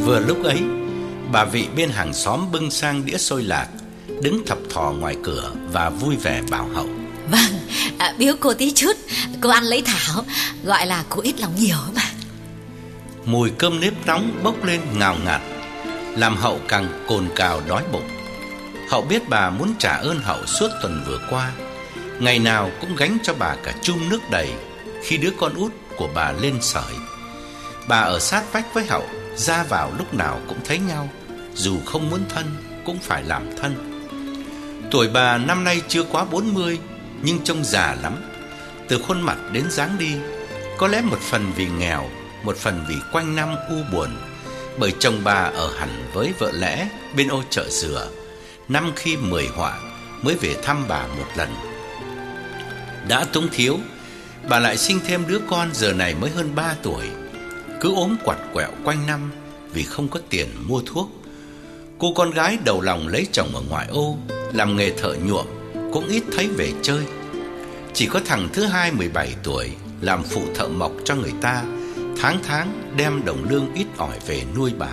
Vừa lúc ấy, bà Vị bên hàng xóm bưng sang đĩa xôi lạc, đứng thập thò ngoài cửa và vui vẻ bảo Hậu: Vâng, biếu cô tí chút, cô ăn lấy thảo, gọi là cô ít lòng nhiều mà. Mùi cơm nếp nóng bốc lên ngào ngạt, làm Hậu càng cồn cào đói bụng. Hậu biết bà muốn trả ơn Hậu suốt tuần vừa qua, ngày nào cũng gánh cho bà cả chum nước đầy khi đứa con út của bà lên sởi. Bà ở sát vách với Hậu, ra vào lúc nào cũng thấy nhau, dù không muốn thân cũng phải làm thân. Tuổi bà năm nay chưa quá 40, nhưng trông già lắm, từ khuôn mặt đến dáng đi. Có lẽ một phần vì nghèo, một phần vì quanh năm u buồn, bởi chồng bà ở hẳn với vợ lẽ bên ô chợ Dừa, năm khi 10 họa mới về thăm bà một lần. Đã túng thiếu, bà lại sinh thêm đứa con giờ này mới hơn 3 tuổi, cứ ốm quặt quẹo quanh năm vì không có tiền mua thuốc. Cô con gái đầu lòng lấy chồng ở ngoại ô, làm nghề thợ nhuộm, cũng ít thấy về chơi. Chỉ có thằng thứ hai 17 tuổi làm phụ thợ mộc cho người ta, tháng tháng đem đồng lương ít ỏi về nuôi bà.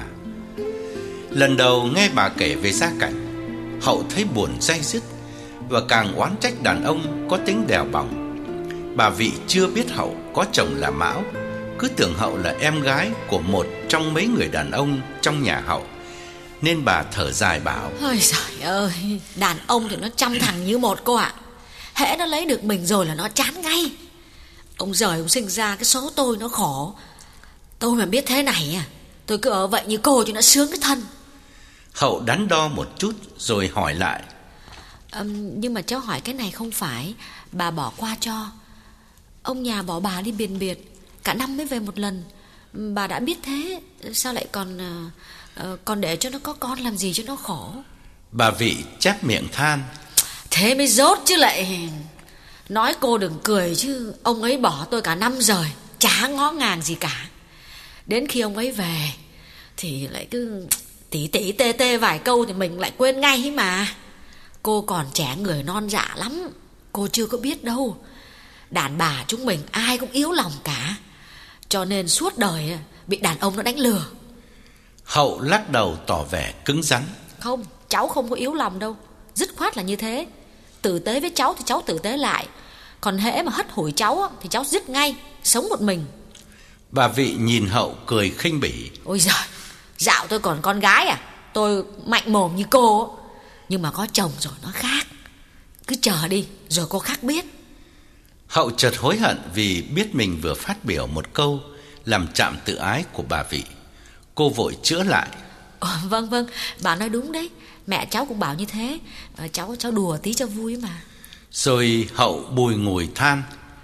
Lần đầu nghe bà kể về gia cảnh, Hậu thấy buồn day dứt, và càng oán trách đàn ông có tính đèo bỏng. Bà Vị chưa biết Hậu có chồng là Mão, cứ tưởng Hậu là em gái của một trong mấy người đàn ông trong nhà Hậu, nên bà thở dài bảo: Ôi trời ơi, đàn ông thì nó trăm thằng như một cô ạ. Hễ nó lấy được mình rồi là nó chán ngay. Ông giời ông sinh ra cái số tôi nó khổ. Tôi mà biết thế này tôi cứ ở vậy như cô cho nó sướng cái thân. Hậu đắn đo một chút rồi hỏi lại: Nhưng mà cháu hỏi cái này không phải bà bỏ qua cho. Ông nhà bỏ bà đi biệt biệt, cả năm mới về một lần. Bà đã biết thế, sao lại còn để cho nó có con làm gì cho nó khổ. Bà Vị chép miệng than: Thế mới dốt chứ lại. Nói cô đừng cười chứ ông ấy bỏ tôi cả năm rồi, chả ngó ngàng gì cả. Đến khi ông ấy về thì lại cứ tỉ tỉ tê tê vài câu thì mình lại quên ngay ấy mà. Cô còn trẻ người non dạ lắm, cô chưa có biết đâu. Đàn bà chúng mình ai cũng yếu lòng cả, cho nên suốt đời bị đàn ông nó đánh lừa. Hậu lắc đầu tỏ vẻ cứng rắn: Không, cháu không có yếu lòng đâu, dứt khoát là như thế. Tử tế với cháu thì cháu tử tế lại, còn hễ mà hất hủi cháu thì cháu dứt ngay, sống một mình. Bà Vị nhìn Hậu cười khinh bỉ: Ôi giời, dạo tôi còn con gái tôi mạnh mồm như cô, nhưng mà có chồng rồi nó khác. Cứ chờ đi rồi cô khác biết. Hậu chợt hối hận vì biết mình vừa phát biểu một câu làm chạm tự ái của bà Vị. Cô vội chữa lại: Vâng, bà nói đúng đấy. Mẹ cháu cũng bảo như thế. Cháu đùa tí cho vui mà. Rồi Hậu bùi ngùi than: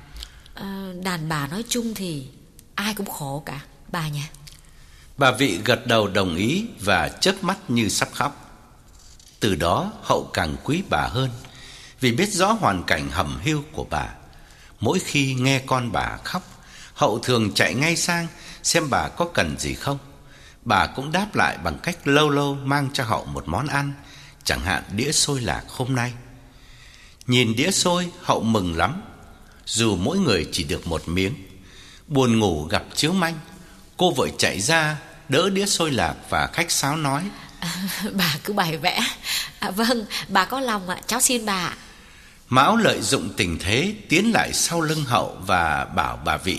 Đàn bà nói chung thì ai cũng khổ cả, bà nhỉ. Bà Vị gật đầu đồng ý và chớp mắt như sắp khóc. Từ đó Hậu càng quý bà hơn, vì biết rõ hoàn cảnh hầm hiu của bà. Mỗi khi nghe con bà khóc, Hậu thường chạy ngay sang xem bà có cần gì không. Bà cũng đáp lại bằng cách lâu lâu mang cho Hậu một món ăn, chẳng hạn đĩa xôi lạc hôm nay. Nhìn đĩa xôi, Hậu mừng lắm, dù mỗi người chỉ được một miếng. Buồn ngủ gặp chiếu manh, cô vội chạy ra đỡ đĩa xôi lạc và khách sáo nói: Bà cứ bày vẽ. Vâng, bà có lòng cháu xin bà. Mão lợi dụng tình thế tiến lại sau lưng Hậu và bảo bà Vị: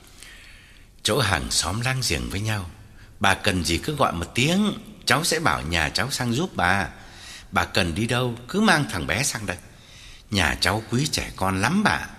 Chỗ hàng xóm láng giềng với nhau, bà cần gì cứ gọi một tiếng, cháu sẽ bảo nhà cháu sang giúp bà. Bà cần đi đâu cứ mang thằng bé sang đây, nhà cháu quý trẻ con lắm bà.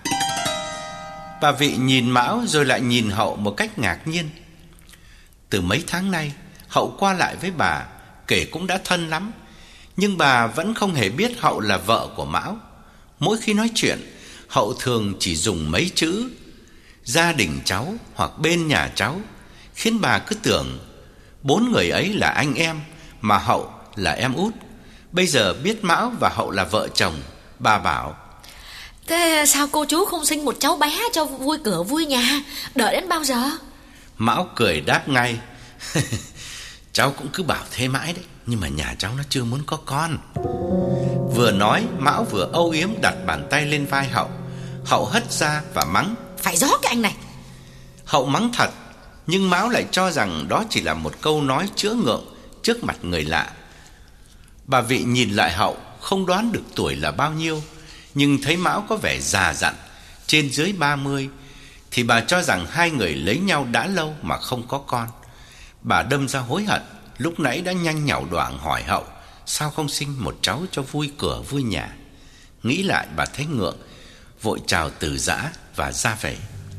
Bà Vị nhìn Mão rồi lại nhìn Hậu một cách ngạc nhiên. Từ mấy tháng nay Hậu qua lại với bà, kể cũng đã thân lắm, nhưng bà vẫn không hề biết Hậu là vợ của Mão. Mỗi khi nói chuyện, Hậu thường chỉ dùng mấy chữ gia đình cháu hoặc bên nhà cháu, khiến bà cứ tưởng 4 người ấy là anh em, mà Hậu là em út. Bây giờ biết Mão và Hậu là vợ chồng, bà bảo: Thế sao cô chú không sinh một cháu bé cho vui cửa vui nhà, đợi đến bao giờ? Mão cười đáp ngay: Cháu cũng cứ bảo thế mãi đấy, nhưng mà nhà cháu nó chưa muốn có con. Vừa nói, Mão vừa âu yếm đặt bàn tay lên vai Hậu. Hậu hất ra và mắng: Phải gió cái anh này. Hậu mắng thật, Nhưng Mão lại cho rằng đó chỉ là một câu nói chữa ngượng trước mặt người lạ. Bà Vị nhìn lại Hậu, không đoán được tuổi là bao nhiêu, nhưng thấy Mão có vẻ già dặn, trên dưới 30, thì bà cho rằng hai người lấy nhau đã lâu mà không có con. Bà đâm ra hối hận, lúc nãy đã nhanh nhảu đoảng hỏi Hậu sao không sinh một cháu cho vui cửa vui nhà. Nghĩ lại bà thấy ngượng, vội chào từ giã và ra về.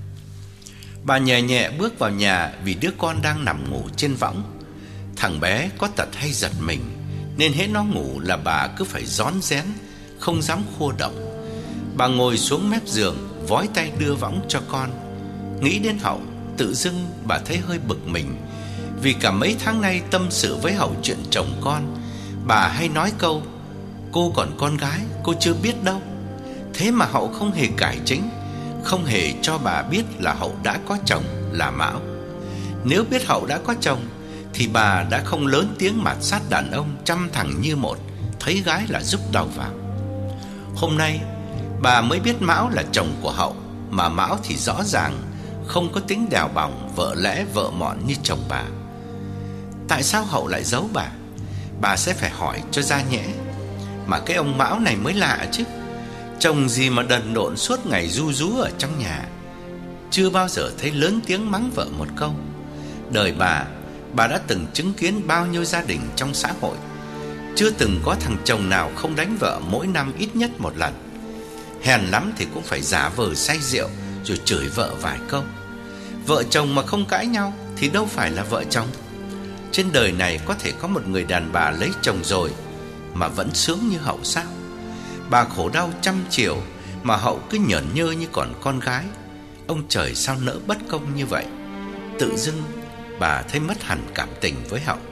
Bà nhẹ nhẹ bước vào nhà vì đứa con đang nằm ngủ trên võng. Thằng bé có tật hay giật mình, nên hễ nó ngủ là bà cứ phải rón rén, không dám khua động. Bà ngồi xuống mép giường, vói tay đưa võng cho con. Nghĩ đến Hậu, tự dưng bà thấy hơi bực mình, vì cả mấy tháng nay tâm sự với Hậu chuyện chồng con, bà hay nói câu cô còn con gái, cô chưa biết đâu. Thế mà Hậu không hề cải chính, không hề cho bà biết là Hậu đã có chồng là Mão. Nếu biết Hậu đã có chồng thì bà đã không lớn tiếng mạt sát đàn ông chăm thằng như một, thấy gái là rúc đầu vào. Hôm nay bà mới biết Mão là chồng của Hậu, mà Mão thì rõ ràng không có tính đèo bỏng, vợ lẽ vợ mọn như chồng bà. Tại sao Hậu lại giấu bà? Bà sẽ phải hỏi cho ra nhẽ. Mà cái ông Mão này mới lạ chứ. Chồng gì mà đần độn suốt ngày ru rú ở trong nhà, chưa bao giờ thấy lớn tiếng mắng vợ một câu. Đời bà đã từng chứng kiến bao nhiêu gia đình trong xã hội, chưa từng có thằng chồng nào không đánh vợ mỗi năm ít nhất một lần. Hèn lắm thì cũng phải giả vờ say rượu rồi chửi vợ vài câu. Vợ chồng mà không cãi nhau thì đâu phải là vợ chồng. Trên đời này có thể có một người đàn bà lấy chồng rồi mà vẫn sướng như Hậu sao? Bà khổ đau trăm chiều mà Hậu cứ nhởn nhơ như còn con gái. Ông trời sao nỡ bất công như vậy? Tự dưng bà thấy mất hẳn cảm tình với Hậu.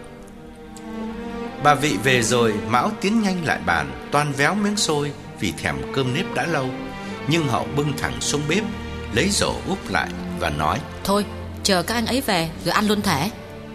Bà Vị về rồi, Mão tiến nhanh lại bàn, toan véo miếng xôi vì thèm cơm nếp đã lâu. Nhưng Hậu bưng thẳng xuống bếp, lấy rổ úp lại và nói: thôi, chờ các anh ấy về rồi ăn luôn thể.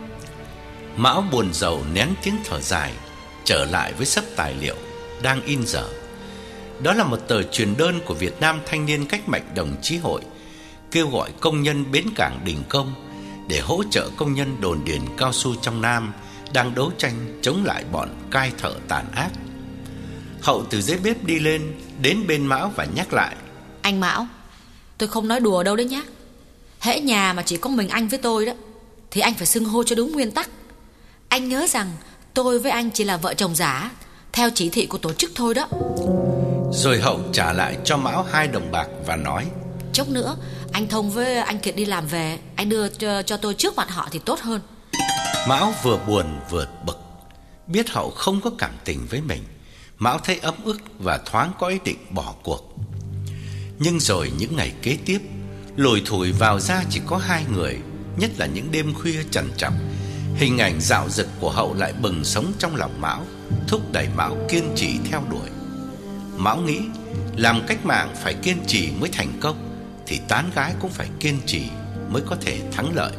Mão buồn rầu nén tiếng thở dài, trở lại với xấp tài liệu đang in dở. Đó là một tờ truyền đơn của Việt Nam Thanh niên Cách mạng Đồng Chí hội, kêu gọi công nhân bến cảng Đình Công để hỗ trợ công nhân đồn điền cao su trong Nam đang đấu tranh chống lại bọn cai thợ tàn ác. Hậu từ dưới bếp đi lên, đến bên Mão và nhắc lại: anh Mão, tôi không nói đùa đâu đấy nhá. Hễ nhà mà chỉ có mình anh với tôi đó thì anh phải xưng hô cho đúng nguyên tắc. Anh nhớ rằng tôi với anh chỉ là vợ chồng giả, theo chỉ thị của tổ chức thôi đó. Rồi Hậu trả lại cho Mão 2 đồng bạc và nói: chốc nữa anh Thông với anh Kiệt đi làm về, anh đưa cho tôi trước mặt họ thì tốt hơn. Mão vừa buồn vừa bực. Biết Hậu không có cảm tình với mình, Mão thấy ấm ức và thoáng có ý định bỏ cuộc. Nhưng rồi những ngày kế tiếp, lủi thủi vào ra chỉ có 2 người. Nhất là những đêm khuya trằn trọc, hình ảnh dạo dực của Hậu lại bừng sống trong lòng Mão, thúc đẩy Mão kiên trì theo đuổi. Mão nghĩ làm cách mạng phải kiên trì mới thành công, thì tán gái cũng phải kiên trì mới có thể thắng lợi.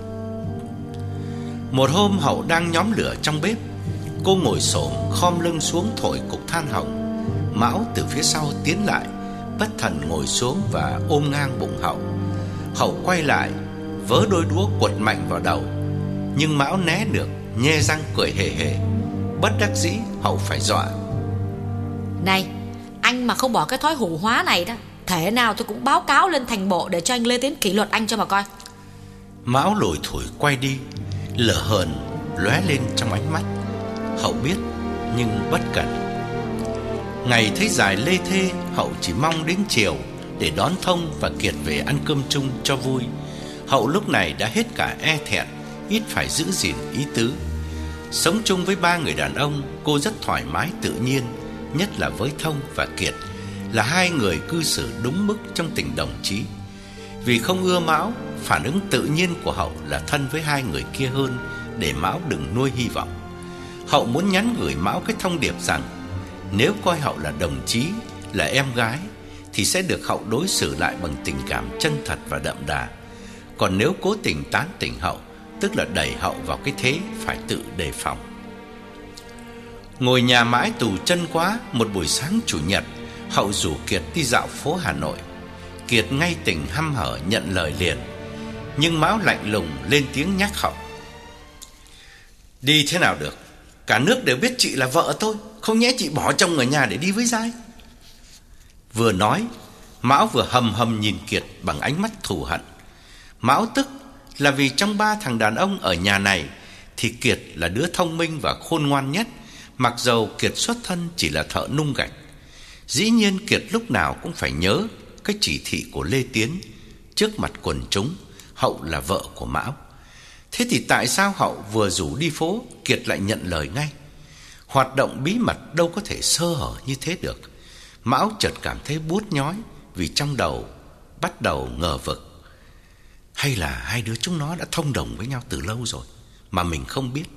Một hôm Hậu đang nhóm lửa trong bếp, cô ngồi xổm khom lưng xuống thổi cục than hồng. Mão từ phía sau tiến lại, bất thần ngồi xuống và ôm ngang bụng Hậu. Hậu quay lại, vớ đôi đũa quật mạnh vào đầu, nhưng Mão né được, nhe răng cười hề hề. Bất đắc dĩ Hậu phải dọa: này, anh mà không bỏ cái thói hủ hóa này đó, thế nào tôi cũng báo cáo lên thành bộ để cho anh lên tiếng kỷ luật anh cho mà coi. Mão lủi thủi quay đi, lửa hờn lóe lên trong ánh mắt. Hậu biết nhưng bất cẩn. Ngày thấy dài lê thê, Hậu chỉ mong đến chiều để đón Thông và Kiệt về ăn cơm chung cho vui. Hậu lúc này đã hết cả e thẹn, ít phải giữ gìn ý tứ. Sống chung với 3 người đàn ông, cô rất thoải mái tự nhiên, nhất là với Thông và Kiệt, là 2 người cư xử đúng mức trong tình đồng chí. Vì không ưa Mão, phản ứng tự nhiên của Hậu là thân với 2 người kia hơn, để Mão đừng nuôi hy vọng. Hậu muốn nhắn gửi Mão cái thông điệp rằng nếu coi Hậu là đồng chí, là em gái, thì sẽ được Hậu đối xử lại bằng tình cảm chân thật và đậm đà. Còn nếu cố tình tán tỉnh Hậu, tức là đẩy Hậu vào cái thế phải tự đề phòng. Ngồi nhà mãi tù chân quá, một buổi sáng chủ nhật, Hậu rủ Kiệt đi dạo phố Hà Nội. Kiệt ngay tỉnh hăm hở nhận lời liền. Nhưng Mão lạnh lùng lên tiếng nhắc Hậu: "Đi thế nào được? Cả nước đều biết chị là vợ tôi, không nhẽ chị bỏ chồng ở nhà để đi với giai?" Vừa nói, Mão vừa hầm hầm nhìn Kiệt bằng ánh mắt thù hận. Mão tức là vì trong 3 thằng đàn ông ở nhà này thì Kiệt là đứa thông minh và khôn ngoan nhất, mặc dầu Kiệt xuất thân chỉ là thợ nung gạch. Dĩ nhiên Kiệt lúc nào cũng phải nhớ cái chỉ thị của Lê Tiến trước mặt quần chúng: Hậu là vợ của Mão. Thế thì tại sao Hậu vừa rủ đi phố, Kiệt lại nhận lời ngay? Hoạt động bí mật đâu có thể sơ hở như thế được. Mão chợt cảm thấy buốt nhói vì trong đầu bắt đầu ngờ vực. Hay là hai đứa chúng nó đã thông đồng với nhau từ lâu rồi mà mình không biết?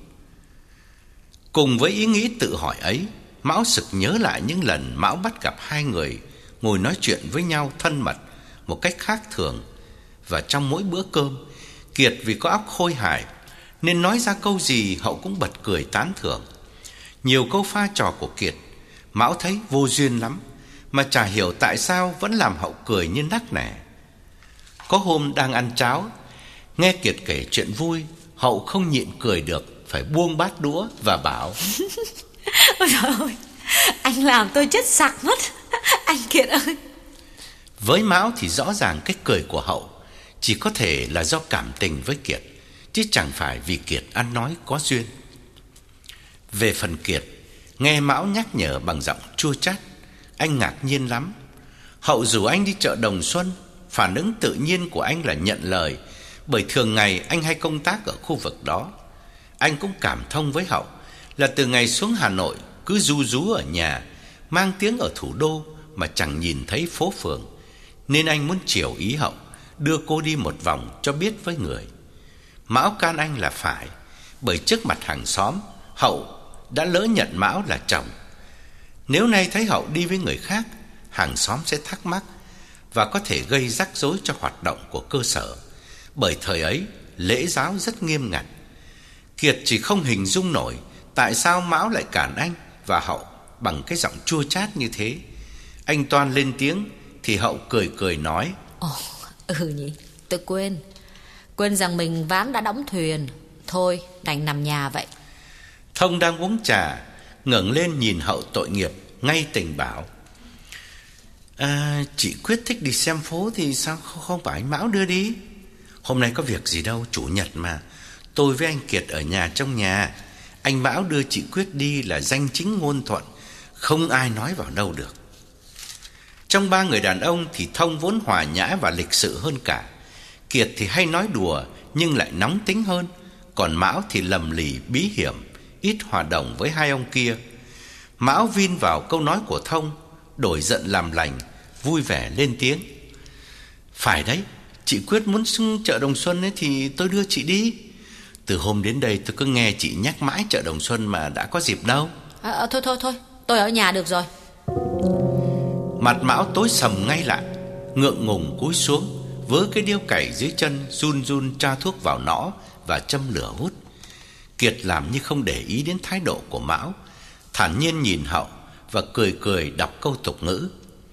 Cùng với ý nghĩ tự hỏi ấy, Mão sực nhớ lại những lần Mão bắt gặp hai người ngồi nói chuyện với nhau thân mật một cách khác thường. Và trong mỗi bữa cơm, Kiệt vì có óc khôi hài nên nói ra câu gì Hậu cũng bật cười tán thưởng. Nhiều câu pha trò của Kiệt Mão thấy vô duyên lắm, mà chả hiểu tại sao vẫn làm Hậu cười như nắc nẻ. Có hôm đang ăn cháo, nghe Kiệt kể chuyện vui, Hậu không nhịn cười được, phải buông bát đũa và bảo: "Ôi trời ơi, anh làm tôi chết sặc mất. Anh Kiệt ơi." Với Mão thì rõ ràng cái cười của Hậu chỉ có thể là do cảm tình với Kiệt, chứ chẳng phải vì Kiệt ăn nói có duyên. Về phần Kiệt, nghe Mão nhắc nhở bằng giọng chua chát, anh ngạc nhiên lắm. Hậu rủ anh đi chợ Đồng Xuân, phản ứng tự nhiên của anh là nhận lời, bởi thường ngày anh hay công tác ở khu vực đó. Anh cũng cảm thông với Hậu là từ ngày xuống Hà Nội cứ ru rú ở nhà, mang tiếng ở thủ đô mà chẳng nhìn thấy phố phường, nên anh muốn chiều ý Hậu, đưa cô đi một vòng cho biết với người. Mão can anh là phải, bởi trước mặt hàng xóm, Hậu đã lỡ nhận Mão là chồng. Nếu nay thấy Hậu đi với người khác, hàng xóm sẽ thắc mắc và có thể gây rắc rối cho hoạt động của cơ sở, bởi thời ấy lễ giáo rất nghiêm ngặt. Kiệt chỉ không hình dung nổi tại sao Mão lại cản anh và Hậu bằng cái giọng chua chát như thế. Anh toan lên tiếng thì Hậu cười cười nói: Nhỉ, tôi quên rằng mình ván đã đóng thuyền. Thôi đành nằm nhà vậy. Thông đang uống trà, ngẩng lên nhìn Hậu tội nghiệp, ngay tình bảo: Chị Quyết thích đi xem phố thì sao không phải anh Mão đưa đi? Hôm nay có việc gì đâu, chủ nhật mà. Tôi với anh Kiệt ở nhà trong nhà. Anh Mão đưa chị Quyết đi là danh chính ngôn thuận, không ai nói vào đâu được. Trong 3 người đàn ông thì Thông vốn hòa nhã và lịch sự hơn cả. Kiệt thì hay nói đùa nhưng lại nóng tính hơn, còn Mão thì lầm lì bí hiểm, ít hòa đồng với hai ông kia. Mão vin vào câu nói của Thông, đổi giận làm lành, vui vẻ lên tiếng: Phải đấy, chị Quyết muốn xuống chợ Đồng Xuân ấy thì tôi đưa chị đi. Từ hôm đến đây tôi cứ nghe chị nhắc mãi chợ Đồng Xuân mà đã có dịp đâu. Thôi, tôi ở nhà được rồi. Mặt Mão tối sầm ngay lại, ngượng ngùng cúi xuống, vớ cái điếu cày dưới chân, run run tra thuốc vào nõ và châm lửa hút. Kiệt làm như không để ý đến thái độ của Mão, thản nhiên nhìn Hậu và cười cười đọc câu tục ngữ: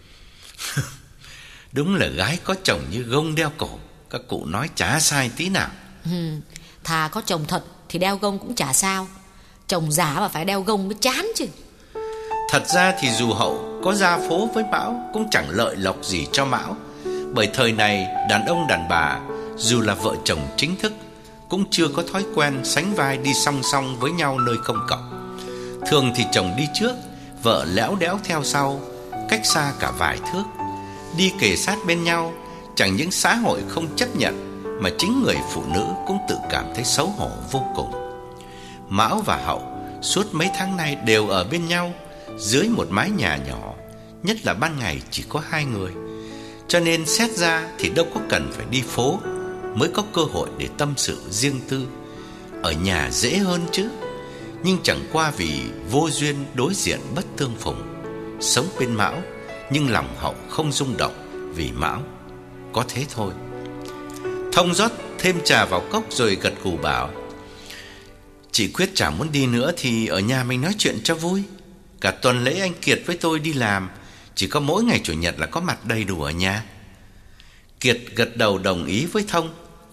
Đúng là gái có chồng như gông đeo cổ, các cụ nói chả sai tí nào. Thà có chồng thật thì đeo gông cũng chả sao, chồng giả mà phải đeo gông mới chán chứ. Thật ra thì dù Hậu có ra phố với Mão cũng chẳng lợi lộc gì cho Mão, bởi thời này đàn ông đàn bà dù là vợ chồng chính thức cũng chưa có thói quen sánh vai đi song song với nhau nơi công cộng. Thường thì chồng đi trước, vợ léo đéo theo sau, cách xa cả vài thước. Đi kề sát bên nhau, chẳng những xã hội không chấp nhận mà chính người phụ nữ cũng tự cảm thấy xấu hổ vô cùng. Mão và Hậu suốt mấy tháng nay đều ở bên nhau dưới một mái nhà nhỏ, nhất là ban ngày chỉ có 2 người. Cho nên xét ra thì đâu có cần phải đi phố mới có cơ hội để tâm sự riêng tư. Ở nhà dễ hơn chứ. Nhưng chẳng qua vì vô duyên đối diện bất tương phùng. Sống bên Mão nhưng lòng Hậu không rung động vì Mão. Có thế thôi. Thông rót thêm trà vào cốc rồi gật gù bảo: Chị Quyết chả muốn đi nữa thì ở nhà mình nói chuyện cho vui. Cả tuần lễ anh Kiệt với tôi đi làm, chỉ có mỗi ngày chủ nhật là có mặt đầy đủ ở nhà. Kiệt gật đầu đồng ý với Thông,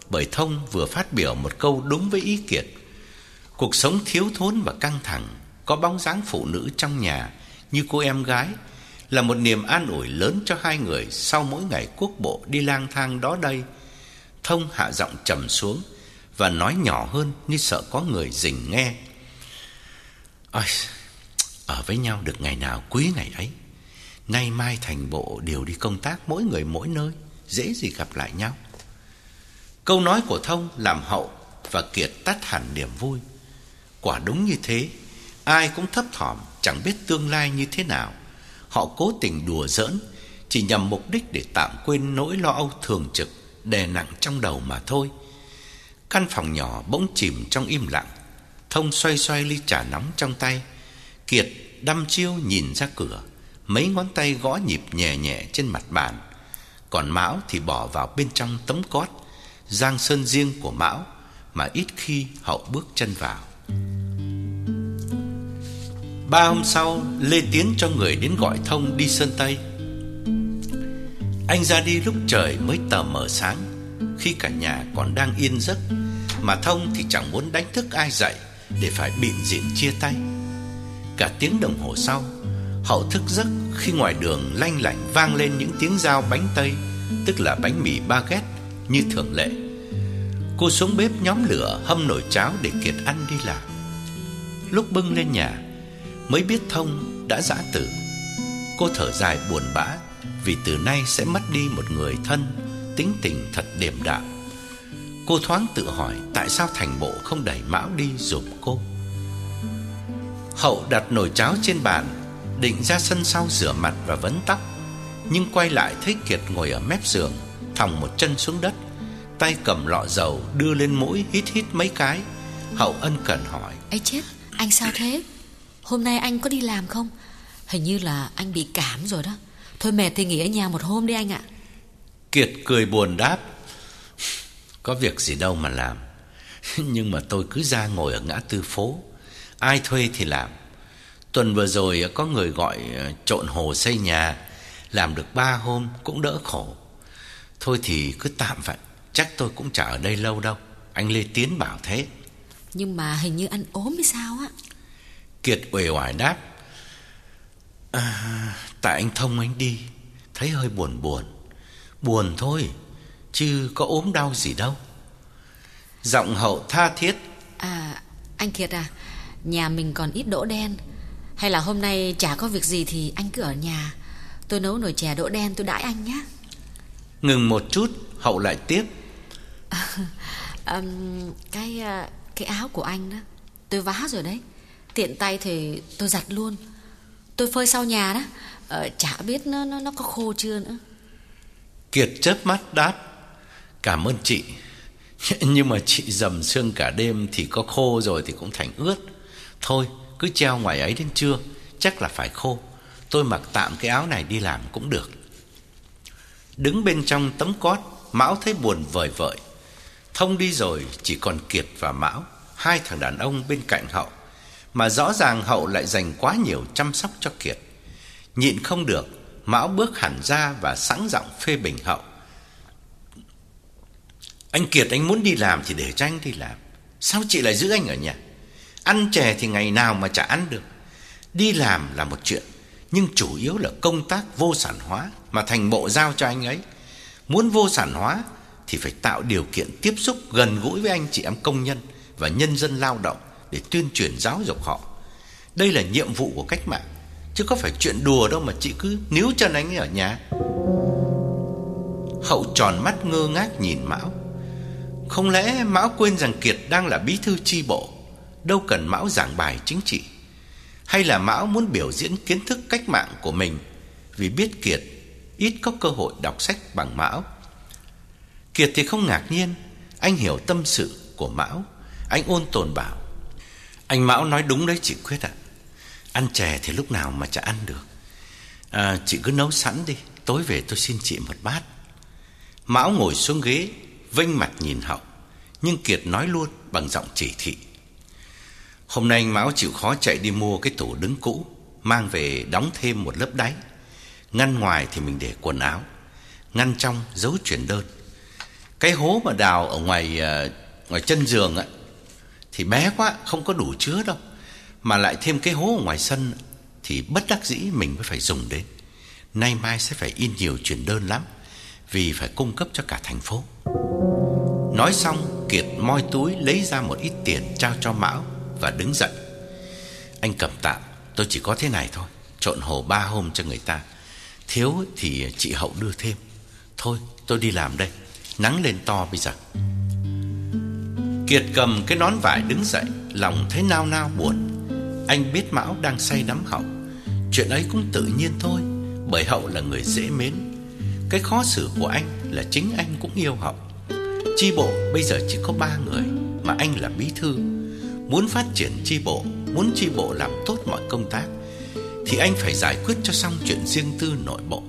bởi Thông vừa phát biểu một câu đúng với ý Kiệt. Cuộc sống thiếu thốn và căng thẳng, có bóng dáng phụ nữ trong nhà như cô em gái là một niềm an ủi lớn cho hai người sau mỗi ngày cuốc bộ đi lang thang đó đây. Thông hạ giọng trầm xuống và nói nhỏ hơn như sợ có người rình nghe. Ôi, ở với nhau được ngày nào quý ngày ấy. Nay mai thành bộ đều đi công tác, mỗi người mỗi nơi, dễ gì gặp lại nhau. Câu nói của Thông làm Hậu và Kiệt tắt hẳn niềm vui. Quả đúng như thế, ai cũng thấp thỏm chẳng biết tương lai như thế nào. Họ cố tình đùa giỡn chỉ nhằm mục đích để tạm quên nỗi lo âu thường trực đè nặng trong đầu mà thôi. Căn phòng nhỏ bỗng chìm trong im lặng. Thông xoay xoay ly trà nóng trong tay. Kiệt đăm chiêu nhìn ra cửa, mấy ngón tay gõ nhịp nhẹ nhẹ trên mặt bàn. Còn Mão thì bỏ vào bên trong tấm cót, giang sơn riêng của Mão mà ít khi Hậu bước chân vào. 3 hôm sau, Lê Tiến cho người đến gọi Thông đi Sơn Tây. Anh ra đi lúc trời mới tờ mờ sáng, khi cả nhà còn đang yên giấc, mà Thông thì chẳng muốn đánh thức ai dậy để phải bịn diện chia tay. Cả tiếng đồng hồ sau, Hậu thức giấc khi ngoài đường lanh lảnh vang lên những tiếng dao bánh tây, tức là bánh mì baguette như thường lệ. Cô xuống bếp nhóm lửa hâm nồi cháo để Kiệt ăn đi làm. Lúc bưng lên nhà mới biết Thông đã giã từ. Cô thở dài buồn bã vì từ nay sẽ mất đi một người thân, tính tình thật điềm đạm. Cô thoáng tự hỏi tại sao Thành Bộ không đẩy Mão đi giùm cô. Hậu đặt nồi cháo trên bàn, định ra sân sau rửa mặt và vấn tóc, nhưng quay lại thấy Kiệt ngồi ở mép giường, thòng một chân xuống đất, tay cầm lọ dầu đưa lên mũi hít hít mấy cái. Hậu ân cần hỏi: ấy chết, anh sao thế? Hôm nay anh có đi làm không? Hình như là anh bị cảm rồi đó. Thôi mệt thì nghỉ ở nhà một hôm đi anh ạ. Kiệt cười buồn đáp: có việc gì đâu mà làm. Nhưng mà tôi cứ ra ngồi ở ngã tư phố, ai thuê thì làm. Tuần vừa rồi có người gọi trộn hồ xây nhà, làm được 3 hôm cũng đỡ khổ. Thôi thì cứ tạm vậy, chắc tôi cũng chả ở đây lâu đâu. Anh Lê Tiến bảo thế. Nhưng mà hình như anh ốm hay sao á? Kiệt uể oải đáp: tại anh Thông anh đi, thấy hơi buồn buồn. Buồn thôi, chứ có ốm đau gì đâu. Giọng Hậu tha thiết: anh Kiệt à, nhà mình còn ít đỗ đen. Hay là hôm nay chả có việc gì thì anh cứ ở nhà, tôi nấu nồi chè đỗ đen tôi đãi anh nhé. Ngừng một chút, Hậu lại tiếp: cái áo của anh đó tôi vá rồi đấy. Tiện tay thì tôi giặt luôn. Tôi phơi sau nhà đó, chả biết nó có khô chưa nữa. Kiệt chớp mắt đáp: cảm ơn chị. Nhưng mà chị dầm sương cả đêm thì có khô rồi thì cũng thành ướt. Thôi cứ treo ngoài ấy đến trưa, chắc là phải khô. Tôi mặc tạm cái áo này đi làm cũng được. Đứng bên trong tấm cót, Mão thấy buồn vời vợi. Thông đi rồi, chỉ còn Kiệt và Mão, hai thằng đàn ông bên cạnh Hậu. Mà rõ ràng Hậu lại dành quá nhiều chăm sóc cho Kiệt. Nhịn không được, Mão bước hẳn ra và sẵn giọng phê bình Hậu: anh Kiệt anh muốn đi làm thì để cho anh đi làm, sao chị lại giữ anh ở nhà? Ăn chè thì ngày nào mà chả ăn được. Đi làm là một chuyện, nhưng chủ yếu là công tác vô sản hóa mà Thành Bộ giao cho anh ấy. Muốn vô sản hóa thì phải tạo điều kiện tiếp xúc gần gũi với anh chị em công nhân và nhân dân lao động để tuyên truyền giáo dục họ. Đây là nhiệm vụ của cách mạng, chứ có phải chuyện đùa đâu mà chị cứ níu chân anh ấy ở nhà. Hậu tròn mắt ngơ ngác nhìn Mão. Không lẽ Mão quên rằng Kiệt đang là bí thư chi bộ, đâu cần Mão giảng bài chính trị? Hay là Mão muốn biểu diễn kiến thức cách mạng của mình vì biết Kiệt ít có cơ hội đọc sách bằng Mão? Kiệt thì không ngạc nhiên, anh hiểu tâm sự của Mão. Anh ôn tồn bảo: anh Mão nói đúng đấy chị Quyết ạ. Ăn chè thì lúc nào mà chả ăn được. Chị cứ nấu sẵn đi, tối về tôi xin chị một bát. Mão ngồi xuống ghế, vênh mặt nhìn Hậu, nhưng Kiệt nói luôn bằng giọng chỉ thị: hôm nay anh Mão chịu khó chạy đi mua cái tủ đứng cũ, mang về đóng thêm một lớp đáy. Ngăn ngoài thì mình để quần áo, ngăn trong giấu chuyển đơn. Cái hố mà đào ở ngoài chân giường á thì bé quá, không có đủ chứa đâu. Mà lại thêm cái hố ở ngoài sân thì bất đắc dĩ mình mới phải dùng đến. Nay mai sẽ phải in nhiều truyền đơn lắm, vì phải cung cấp cho cả thành phố. Nói xong, Kiệt moi túi lấy ra một ít tiền trao cho Mão và đứng dậy. Anh cầm tạm, tôi chỉ có thế này thôi, trộn hồ 3 hôm cho người ta. Thiếu thì chị Hậu đưa thêm. Thôi tôi đi làm đây, nắng lên to bây giờ. Kiệt cầm cái nón vải đứng dậy, lòng thấy nao nao buồn. Anh biết Mão đang say đắm Hậu. Chuyện ấy cũng tự nhiên thôi, bởi Hậu là người dễ mến. Cái khó xử của anh là chính anh cũng yêu Hậu. Chi bộ bây giờ chỉ có 3 người, mà anh là bí thư. Muốn phát triển chi bộ, muốn chi bộ làm tốt mọi công tác, thì anh phải giải quyết cho xong chuyện riêng tư nội bộ.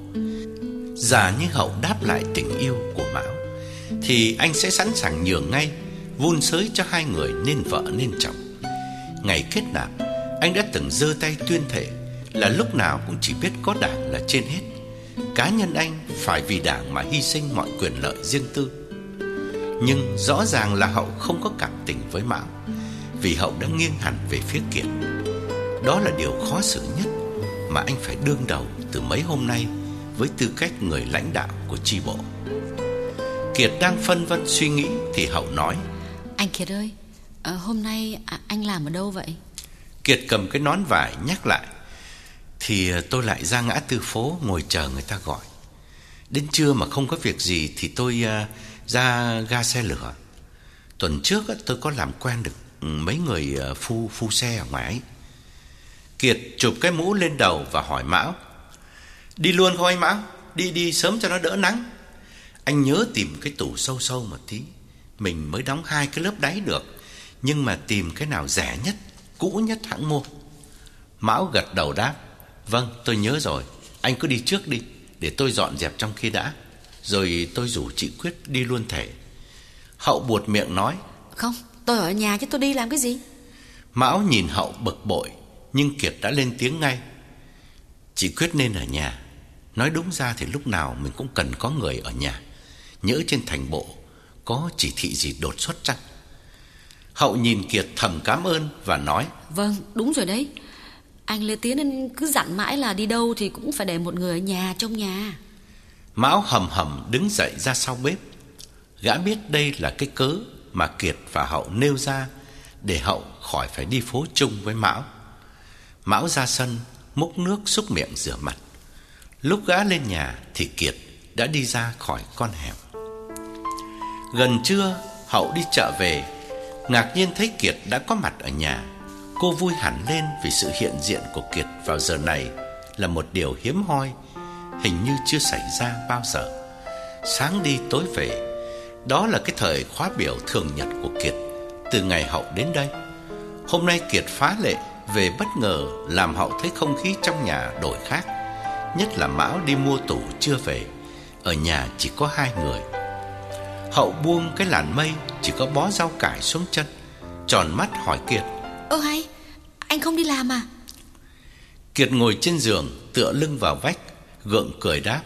Giả như Hậu đáp lại tình yêu của Mão, thì anh sẽ sẵn sàng nhường ngay, vun sới cho hai người nên vợ nên chồng. Ngày kết nạp, anh đã từng giơ tay tuyên thệ là lúc nào cũng chỉ biết có Đảng là trên hết. Cá nhân anh phải vì Đảng mà hy sinh mọi quyền lợi riêng tư. Nhưng rõ ràng là Hậu không có cảm tình với Mão, vì Hậu đã nghiêng hẳn về phía Kiệt. Đó là điều khó xử nhất mà anh phải đương đầu từ mấy hôm nay với tư cách người lãnh đạo của chi bộ. Kiệt đang phân vân suy nghĩ thì Hậu nói: Anh Kiệt ơi, hôm nay anh làm ở đâu vậy? Kiệt cầm cái nón vải nhắc lại: Thì tôi lại ra ngã tư phố ngồi chờ người ta gọi. Đến trưa mà không có việc gì thì tôi ra ga xe lửa. Tuần trước tôi có làm quen được mấy người phu xe ở ngoài ấy. Kiệt chụp cái mũ lên đầu và hỏi Mão: Đi luôn không anh Mão? Đi sớm cho nó đỡ nắng. Anh nhớ tìm cái tủ sâu sâu một tí. Mình mới đóng 2 cái lớp đáy được, nhưng mà tìm cái nào rẻ nhất, cũ nhất hãng mua. Mão gật đầu đáp: Vâng, tôi nhớ rồi. Anh cứ đi trước đi, để tôi dọn dẹp trong khi đã, rồi tôi rủ chị Quyết đi luôn thể. Hậu buột miệng nói: Không, tôi ở nhà chứ tôi đi làm cái gì? Mão nhìn Hậu bực bội, nhưng Kiệt đã lên tiếng ngay: Chị Quyết nên ở nhà. Nói đúng ra thì lúc nào mình cũng cần có người ở nhà, nhỡ trên thành bộ có chỉ thị gì đột xuất chăng? Hậu nhìn Kiệt thầm cảm ơn và nói: Vâng, đúng rồi đấy. Anh Lê Tiến nên cứ dặn mãi là đi đâu thì cũng phải để một người ở nhà, trong nhà. Mão hầm hầm đứng dậy ra sau bếp. Gã biết đây là cái cớ mà Kiệt và Hậu nêu ra để Hậu khỏi phải đi phố chung với Mão. Mão ra sân múc nước xúc miệng rửa mặt. Lúc gã lên nhà thì Kiệt đã đi ra khỏi con hẻm. Gần trưa, Hậu đi chợ về, ngạc nhiên thấy Kiệt đã có mặt ở nhà. Cô vui hẳn lên vì sự hiện diện của Kiệt vào giờ này là một điều hiếm hoi, hình như chưa xảy ra bao giờ. Sáng đi tối về, đó là cái thời khóa biểu thường nhật của Kiệt từ ngày Hậu đến đây. Hôm nay Kiệt phá lệ về bất ngờ, làm Hậu thấy không khí trong nhà đổi khác. Nhất là Mão đi mua tủ chưa về, ở nhà chỉ có 2 người. Hậu buông cái làn mây chỉ có bó rau cải xuống chân, tròn mắt hỏi Kiệt: Hay, anh không đi làm à? Kiệt ngồi trên giường tựa lưng vào vách, gượng cười đáp: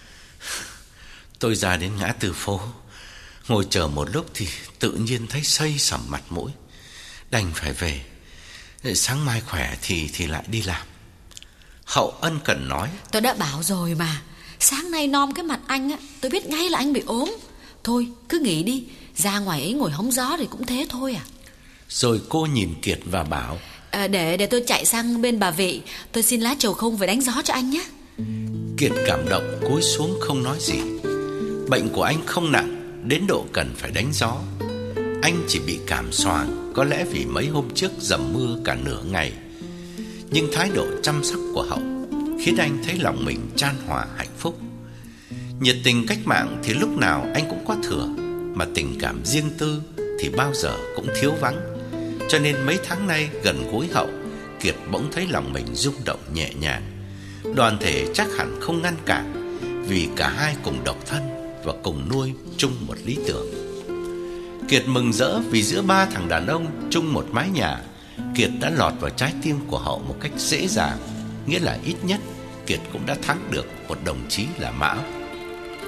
Tôi ra đến ngã tư phố, ngồi chờ một lúc thì tự nhiên thấy xây sẩm mặt mũi, đành phải về. Sáng mai khỏe thì lại đi làm. Hậu ân cần nói: Tôi đã bảo rồi mà, sáng nay nom cái mặt anh á, tôi biết ngay là anh bị ốm. Thôi cứ nghỉ đi, ra ngoài ấy ngồi hóng gió thì cũng thế thôi à. Rồi cô nhìn Kiệt và bảo: Để tôi chạy sang bên bà Vị, tôi xin lá trầu không về đánh gió cho anh nhé. Kiệt cảm động cúi xuống không nói gì. Bệnh của anh không nặng đến độ cần phải đánh gió. Anh chỉ bị cảm xoàng, có lẽ vì mấy hôm trước dầm mưa cả nửa ngày. Nhưng thái độ chăm sóc của Hậu khiến anh thấy lòng mình chan hòa hạnh phúc. Nhiệt tình cách mạng thì lúc nào anh cũng có thừa, mà tình cảm riêng tư thì bao giờ cũng thiếu vắng. Cho nên mấy tháng nay gần gũi Hậu, Kiệt bỗng thấy lòng mình rung động nhẹ nhàng. Đoàn thể chắc hẳn không ngăn cản, vì cả hai cùng độc thân và cùng nuôi chung một lý tưởng. Kiệt mừng rỡ vì giữa 3 thằng đàn ông chung một mái nhà, Kiệt đã lọt vào trái tim của Hậu một cách dễ dàng. Nghĩa là ít nhất Kiệt cũng đã thắng được một đồng chí là Mão.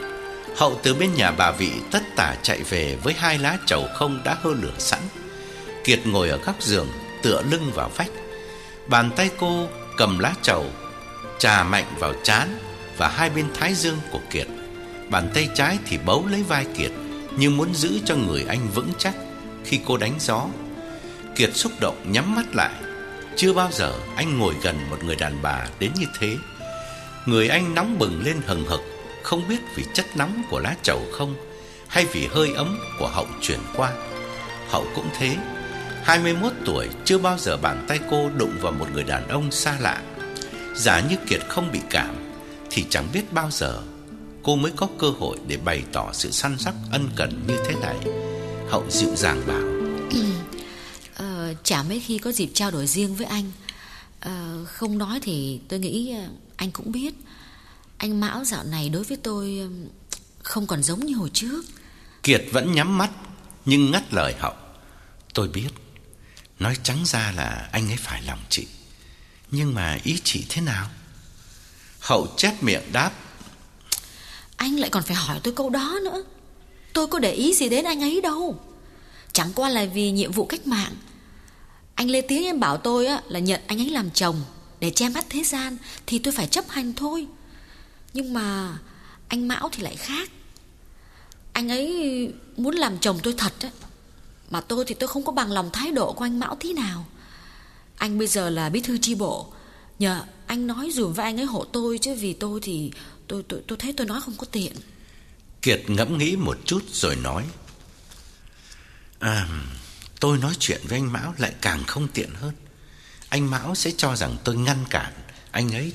Hậu từ bên nhà bà Vị tất tả chạy về với 2 lá trầu không đã hơ lửa sẵn. Kiệt ngồi ở góc giường, tựa lưng vào vách. Bàn tay cô cầm lá trầu, chà mạnh vào trán và 2 bên thái dương của Kiệt. Bàn tay trái thì bấu lấy vai Kiệt, như muốn giữ cho người anh vững chắc khi cô đánh gió. Kiệt xúc động nhắm mắt lại. Chưa bao giờ anh ngồi gần một người đàn bà đến như thế. Người anh nóng bừng lên hừng hực, không biết vì chất nóng của lá trầu không hay vì hơi ấm của Hậu truyền qua. Hậu cũng thế. 21 tuổi, chưa bao giờ bàn tay cô đụng vào một người đàn ông xa lạ. Giả như Kiệt không bị cảm thì chẳng biết bao giờ cô mới có cơ hội để bày tỏ sự săn sóc ân cần như thế này. Hậu dịu dàng bảo: Chả mấy khi có dịp trao đổi riêng với anh. Không nói thì tôi nghĩ anh cũng biết, anh Mão dạo này đối với tôi không còn giống như hồi trước. Kiệt vẫn nhắm mắt nhưng ngắt lời Hậu: Tôi biết. Nói trắng ra là anh ấy phải lòng chị. Nhưng mà ý chị thế nào? Hậu chép miệng đáp: Anh lại còn phải hỏi tôi câu đó nữa. Tôi có để ý gì đến anh ấy đâu. Chẳng qua là vì nhiệm vụ cách mạng. Anh Lê Tiến em bảo tôi là nhận anh ấy làm chồng để che mắt thế gian, thì tôi phải chấp hành thôi. Nhưng mà anh Mão thì lại khác. Anh ấy muốn làm chồng tôi thật á. Mà tôi thì tôi không có bằng lòng thái độ của anh Mão tí nào. Anh bây giờ là bí thư chi bộ, nhờ anh nói dùm với anh ấy hộ tôi, chứ vì tôi thì tôi thấy tôi nói không có tiện. Kiệt ngẫm nghĩ một chút rồi nói: Tôi nói chuyện với anh Mão lại càng không tiện hơn. Anh Mão sẽ cho rằng tôi ngăn cản anh ấy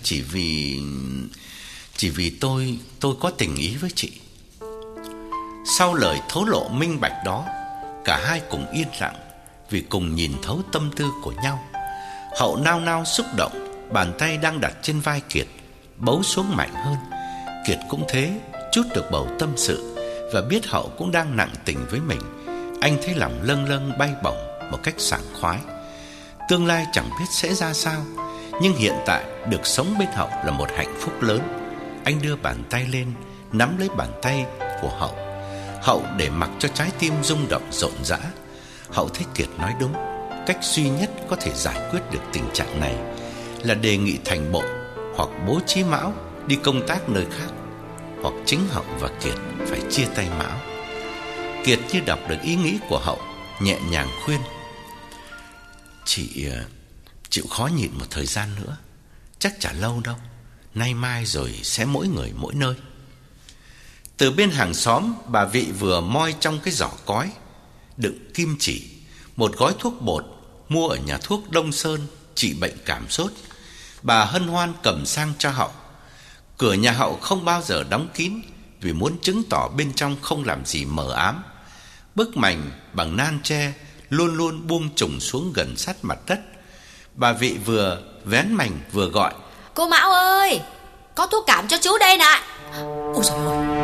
chỉ vì tôi có tình ý với chị. Sau lời thổ lộ minh bạch đó, cả hai cùng yên lặng vì cùng nhìn thấu tâm tư của nhau. Hậu nao nao xúc động, bàn tay đang đặt trên vai Kiệt bấu xuống mạnh hơn. Kiệt cũng thế, chút được bầu tâm sự và biết Hậu cũng đang nặng tình với mình. Anh thấy lòng lâng lâng bay bổng một cách sảng khoái. Tương lai chẳng biết sẽ ra sao, nhưng hiện tại được sống bên Hậu là một hạnh phúc lớn. Anh đưa bàn tay lên, nắm lấy bàn tay của Hậu. Hậu để mặc cho trái tim rung động rộn rã. Hậu thấy Kiệt nói đúng. Cách duy nhất có thể giải quyết được tình trạng này là đề nghị thành bộ, hoặc bố trí Mão đi công tác nơi khác, hoặc chính Hậu và Kiệt phải chia tay Mão. Kiệt như đọc được ý nghĩ của Hậu, nhẹ nhàng khuyên: Chị chịu khó nhịn một thời gian nữa, chắc chả lâu đâu. Nay mai rồi sẽ mỗi người mỗi nơi. Từ bên hàng xóm, bà Vị vừa moi trong cái giỏ cói đựng kim chỉ một gói thuốc bột mua ở nhà thuốc Đông Sơn trị bệnh cảm sốt. Bà hân hoan cầm sang cho Hậu. Cửa nhà Hậu không bao giờ đóng kín, vì muốn chứng tỏ bên trong không làm gì mờ ám. Bức mành bằng nan tre luôn luôn buông trùng xuống gần sát mặt đất. Bà Vị vừa vén mành vừa gọi: Cô Mão ơi, có thuốc cảm cho chú đây nè. Ôi trời ơi,